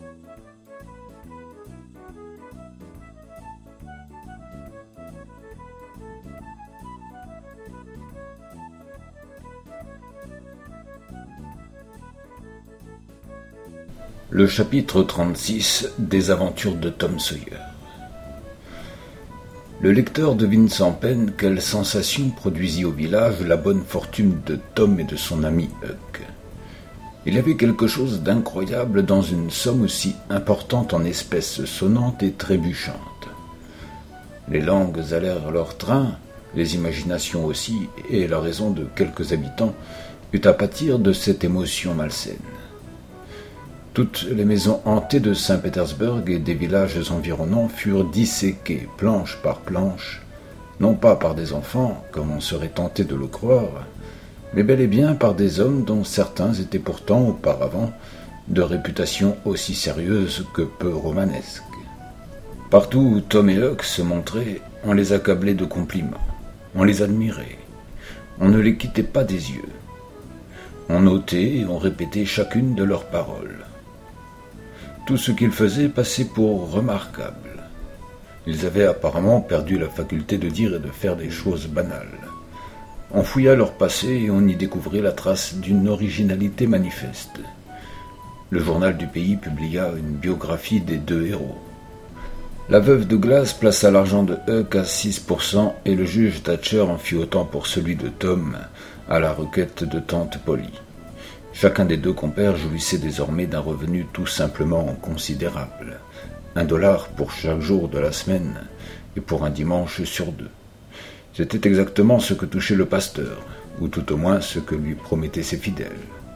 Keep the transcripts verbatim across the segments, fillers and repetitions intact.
Le chapitre trente-six des aventures de Tom Sawyer. Le lecteur devine sans peine quelle sensation produisit au village la bonne fortune de Tom et de son ami Huck. Il y avait quelque chose d'incroyable dans une somme aussi importante en espèces sonnantes et trébuchantes. Les langues allèrent leur train, les imaginations aussi, et la raison de quelques habitants eut à pâtir de cette émotion malsaine. Toutes les maisons hantées de Saint-Pétersbourg et des villages environnants furent disséquées, planche par planche, non pas par des enfants, comme on serait tenté de le croire, mais bel et bien par des hommes dont certains étaient pourtant auparavant de réputation aussi sérieuse que peu romanesque. Partout où Tom et Huck se montraient, on les accablait de compliments, on les admirait, on ne les quittait pas des yeux. On notait et on répétait chacune de leurs paroles. Tout ce qu'ils faisaient passait pour remarquable. Ils avaient apparemment perdu la faculté de dire et de faire des choses banales. On fouilla leur passé et on y découvrait la trace d'une originalité manifeste. Le journal du pays publia une biographie des deux héros. La veuve Douglas plaça l'argent de Huck à six pour cent et le juge Thatcher en fit autant pour celui de Tom, à la requête de tante Polly. Chacun des deux compères jouissait désormais d'un revenu tout simplement considérable, un dollar pour chaque jour de la semaine et pour un dimanche sur deux. C'était exactement ce que touchait le pasteur, ou tout au moins ce que lui promettaient ses fidèles.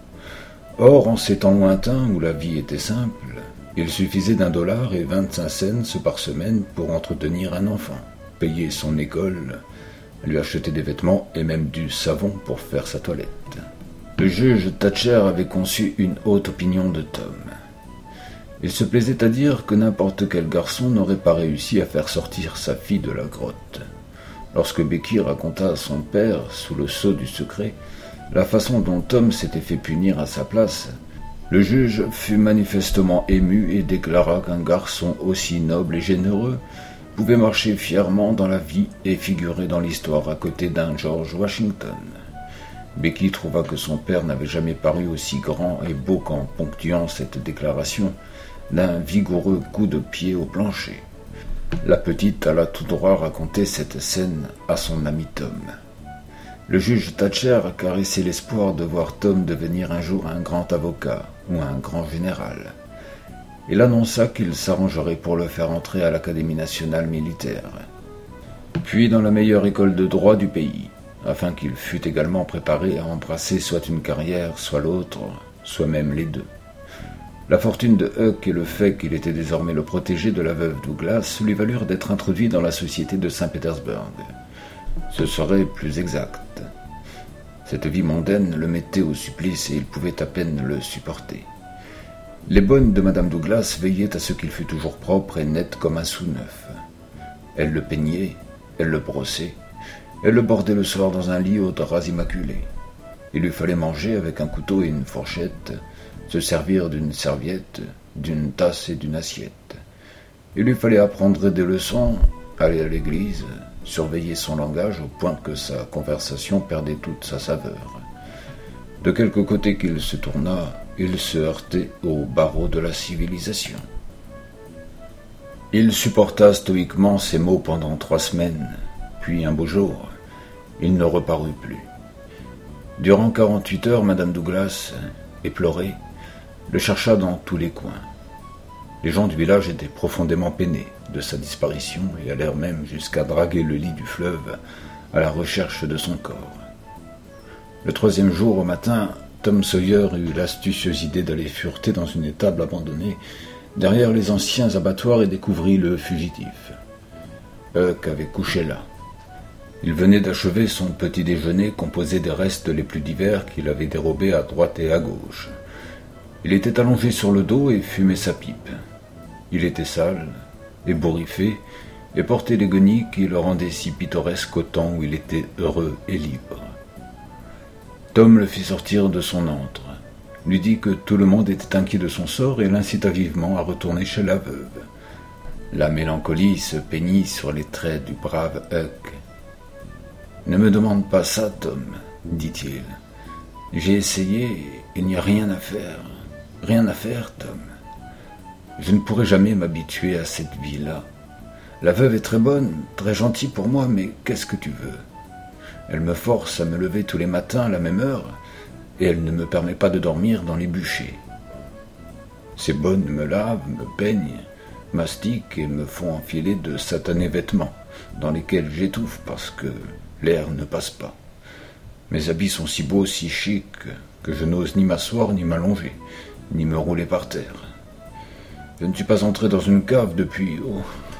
Or, en ces temps lointains où la vie était simple, il suffisait d'un dollar et vingt-cinq cents par semaine pour entretenir un enfant, payer son école, lui acheter des vêtements et même du savon pour faire sa toilette. Le juge Thatcher avait conçu une haute opinion de Tom. Il se plaisait à dire que n'importe quel garçon n'aurait pas réussi à faire sortir sa fille de la grotte. Lorsque Becky raconta à son père, sous le sceau du secret, la façon dont Tom s'était fait punir à sa place, le juge fut manifestement ému et déclara qu'un garçon aussi noble et généreux pouvait marcher fièrement dans la vie et figurer dans l'histoire à côté d'un George Washington. Becky trouva que son père n'avait jamais paru aussi grand et beau qu'en ponctuant cette déclaration d'un vigoureux coup de pied au plancher. La petite alla tout droit raconter cette scène à son ami Tom. Le juge Thatcher caressait l'espoir de voir Tom devenir un jour un grand avocat ou un grand général. Il annonça qu'il s'arrangerait pour le faire entrer à l'Académie nationale militaire, puis dans la meilleure école de droit du pays, afin qu'il fût également préparé à embrasser soit une carrière, soit l'autre, soit même les deux. La fortune de Huck et le fait qu'il était désormais le protégé de la veuve Douglas lui valurent d'être introduit dans la société de Saint-Pétersbourg. Ce serait plus exact. Cette vie mondaine le mettait au supplice et il pouvait à peine le supporter. Les bonnes de madame Douglas veillaient à ce qu'il fût toujours propre et net comme un sou neuf. Elle le peignait, elle le brossait, elle le bordait le soir dans un lit aux draps immaculés. Il lui fallait manger avec un couteau et une fourchette, se servir d'une serviette, d'une tasse et d'une assiette. Il lui fallait apprendre des leçons, aller à l'église, surveiller son langage au point que sa conversation perdait toute sa saveur. De quelque côté qu'il se tournât, il se heurtait aux barreaux de la civilisation. Il supporta stoïquement ces maux pendant trois semaines, puis un beau jour, il ne reparut plus. Durant quarante-huit heures, madame Douglas, éplorée, le chercha dans tous les coins. Les gens du village étaient profondément peinés de sa disparition et allèrent même jusqu'à draguer le lit du fleuve à la recherche de son corps. Le troisième jour au matin, Tom Sawyer eut l'astucieuse idée d'aller fureter dans une étable abandonnée derrière les anciens abattoirs et découvrit le fugitif. Huck avait couché là. Il venait d'achever son petit déjeuner composé des restes les plus divers qu'il avait dérobés à droite et à gauche. Il était allongé sur le dos et fumait sa pipe. Il était sale, ébouriffé, et portait les guenilles qui le rendaient si pittoresque au temps où il était heureux et libre. Tom le fit sortir de son antre. lui dit que tout le monde était inquiet de son sort et l'incita vivement à retourner chez la veuve. La mélancolie se peignit sur les traits du brave Huck. « Ne me demande pas ça, Tom, dit-il. J'ai essayé, il n'y a rien à faire. Rien à faire, Tom. Je ne pourrai jamais m'habituer à cette vie-là. La veuve est très bonne, très gentille pour moi, mais qu'est-ce que tu veux? Elle me force à me lever tous les matins à la même heure, et elle ne me permet pas de dormir dans les bûchers. Ces bonnes me lavent, me peignent, mastiquent et me font enfiler de satanés vêtements, dans lesquels j'étouffe parce que l'air ne passe pas. Mes habits sont si beaux, si chics, que je n'ose ni m'asseoir ni m'allonger, ni me rouler par terre. Je ne suis pas entré dans une cave depuis... Oh,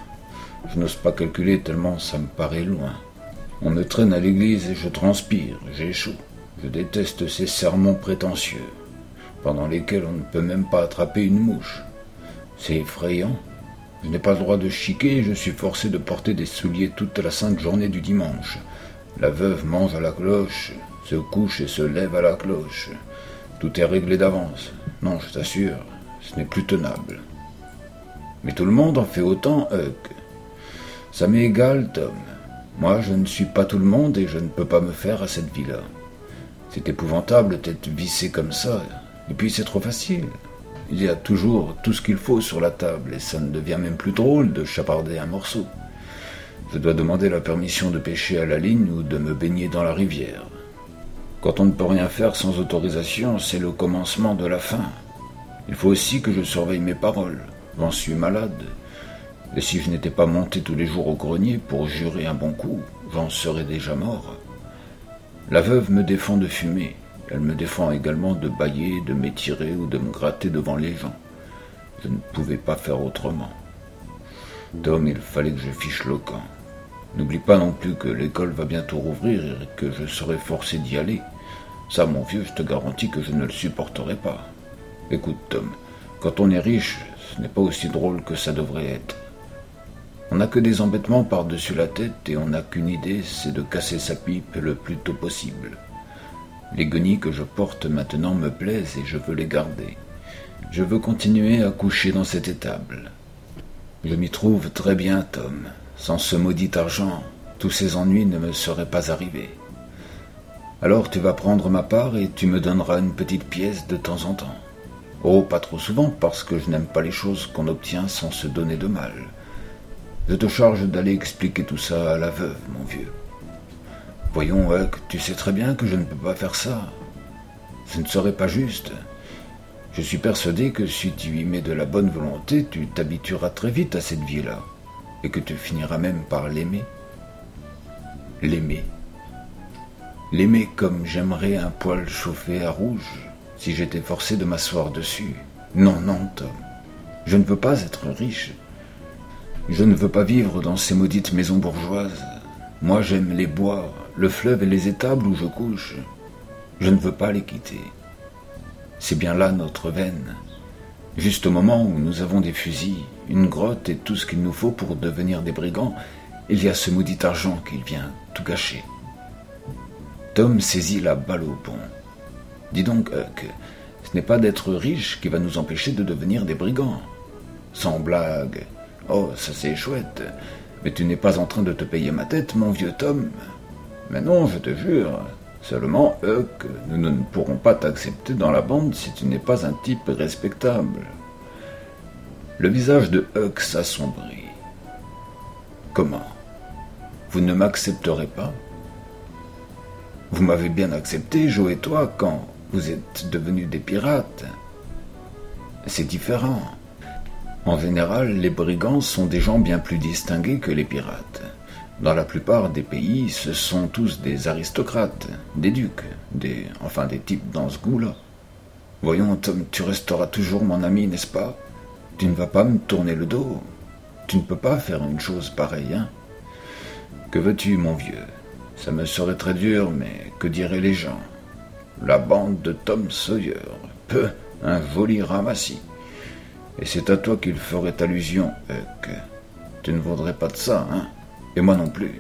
je n'ose pas calculer tellement ça me paraît loin. On me traîne à l'église et je transpire, j'ai chaud. Je déteste ces sermons prétentieux, pendant lesquels on ne peut même pas attraper une mouche. C'est effrayant. Je n'ai pas le droit de chiquer et je suis forcé de porter des souliers toute la sainte journée du dimanche. La veuve mange à la cloche, se couche et se lève à la cloche. Tout est réglé d'avance. Non, je t'assure, ce n'est plus tenable. Mais tout le monde en fait autant, Huck. Ça m'est égal, Tom. Moi, je ne suis pas tout le monde et je ne peux pas me faire à cette vie-là. C'est épouvantable d'être vissé comme ça. Et puis c'est trop facile. Il y a toujours tout ce qu'il faut sur la table et ça ne devient même plus drôle de chaparder un morceau. Je dois demander la permission de pêcher à la ligne ou de me baigner dans la rivière. Quand on ne peut rien faire sans autorisation, c'est le commencement de la fin. Il faut aussi que je surveille mes paroles. J'en suis malade. Et si je n'étais pas monté tous les jours au grenier pour jurer un bon coup, j'en serais déjà mort. La veuve me défend de fumer. Elle me défend également de bâiller, de m'étirer ou de me gratter devant les gens. Je ne pouvais pas faire autrement. Tom, il fallait que je fiche le camp. N'oublie pas non plus que l'école va bientôt rouvrir et que je serai forcé d'y aller. Ça, mon vieux, je te garantis que je ne le supporterai pas. Écoute, Tom, quand on est riche, ce n'est pas aussi drôle que ça devrait être. On n'a que des embêtements par-dessus la tête et on n'a qu'une idée, c'est de casser sa pipe le plus tôt possible. Les guenilles que je porte maintenant me plaisent et je veux les garder. Je veux continuer à coucher dans cette étable. Je m'y trouve très bien, Tom. Sans ce maudit argent, tous ces ennuis ne me seraient pas arrivés. Alors tu vas prendre ma part et tu me donneras une petite pièce de temps en temps. Oh, pas trop souvent, parce que je n'aime pas les choses qu'on obtient sans se donner de mal. Je te charge d'aller expliquer tout ça à la veuve, mon vieux. Voyons, Huck, tu sais très bien que je ne peux pas faire ça. Ce ne serait pas juste. Je suis persuadé que si tu y mets de la bonne volonté, tu t'habitueras très vite à cette vie-là, et que tu finiras même par l'aimer. L'aimer. L'aimer comme j'aimerais un poêle chauffé à rouge, si j'étais forcé de m'asseoir dessus. Non, non, Tom. Je ne veux pas être riche. Je ne veux pas vivre dans ces maudites maisons bourgeoises. Moi, j'aime les bois, le fleuve et les étables où je couche. Je ne veux pas les quitter. C'est bien là notre veine. Juste au moment où nous avons des fusils, une grotte et tout ce qu'il nous faut pour devenir des brigands, il y a ce maudit argent qui vient tout gâcher. Tom saisit la balle au pont. Dis donc, Huck, ce n'est pas d'être riche qui va nous empêcher de devenir des brigands. Sans blague. Oh, ça c'est chouette. Mais tu n'es pas en train de te payer ma tête, mon vieux Tom. Mais non, je te jure. Seulement, Huck, nous ne pourrons pas t'accepter dans la bande si tu n'es pas un type respectable. Le visage de Huck s'assombrit. Comment? Vous ne m'accepterez pas? Vous m'avez bien accepté, Joe et toi, quand vous êtes devenus des pirates. C'est différent. En général, les brigands sont des gens bien plus distingués que les pirates. Dans la plupart des pays, ce sont tous des aristocrates, des ducs, des, enfin des types dans ce goût-là. Voyons, Tom, tu resteras toujours mon ami, n'est-ce pas? Tu ne vas pas me tourner le dos. Tu ne peux pas faire une chose pareille, hein? Que veux-tu, mon vieux? Ça me serait très dur, mais que diraient les gens? La bande de Tom Sawyer. Peu, un joli ramassis. Et c'est à toi qu'il ferait allusion, Huck. Tu ne voudrais pas de ça, hein? Et moi non plus.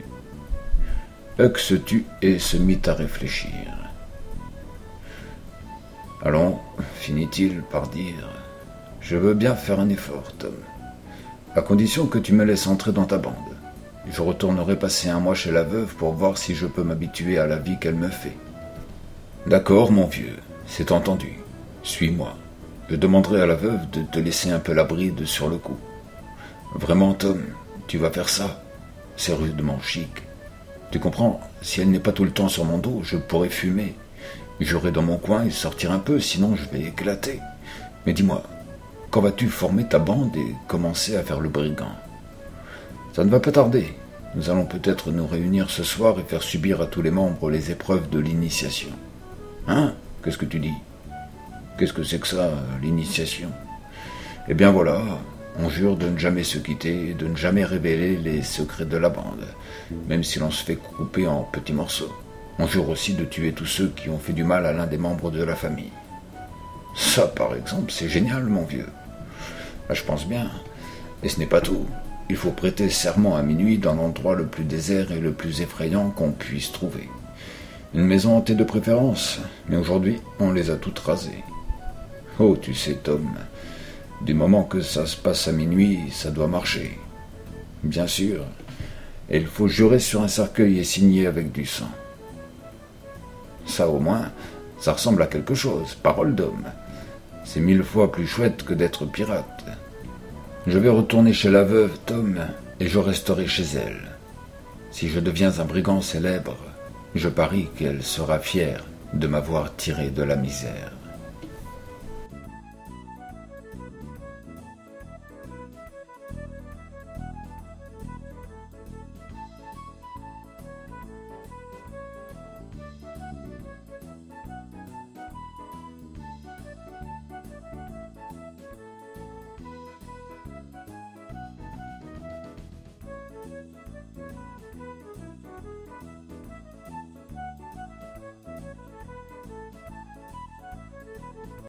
Huck se tut et se mit à réfléchir. Allons, finit-il par dire, je veux bien faire un effort, Tom, à condition que tu me laisses entrer dans ta bande. Je retournerai passer un mois chez la veuve pour voir si je peux m'habituer à la vie qu'elle me fait. D'accord, mon vieux, c'est entendu. Suis-moi. Je demanderai à la veuve de te laisser un peu la bride sur le coup. Vraiment, Tom, tu vas faire ça? C'est rudement chic. Tu comprends, si elle n'est pas tout le temps sur mon dos, je pourrais fumer. J'aurai dans mon coin et sortir un peu, sinon je vais éclater. Mais dis-moi, quand vas-tu former ta bande et commencer à faire le brigand? Ça ne va pas tarder. Nous allons peut-être nous réunir ce soir et faire subir à tous les membres les épreuves de l'initiation. Hein? Qu'est-ce que tu dis? Qu'est-ce que c'est que ça, l'initiation? Eh bien voilà, on jure de ne jamais se quitter et de ne jamais révéler les secrets de la bande, même si l'on se fait couper en petits morceaux. On jure aussi de tuer tous ceux qui ont fait du mal à l'un des membres de la famille. Ça, par exemple, c'est génial, mon vieux. Là, je pense bien. Et ce n'est pas tout. Il faut prêter serment à minuit dans l'endroit le plus désert et le plus effrayant qu'on puisse trouver. Une maison hantée de préférence, mais aujourd'hui, on les a toutes rasées. Oh, tu sais, Tom, du moment que ça se passe à minuit, ça doit marcher. Bien sûr. Et il faut jurer sur un cercueil et signer avec du sang. Ça, au moins, ça ressemble à quelque chose, parole d'homme. C'est mille fois plus chouette que d'être pirate. Je vais retourner chez la veuve, Tom, et je resterai chez elle. Si je deviens un brigand célèbre, je parie qu'elle sera fière de m'avoir tiré de la misère.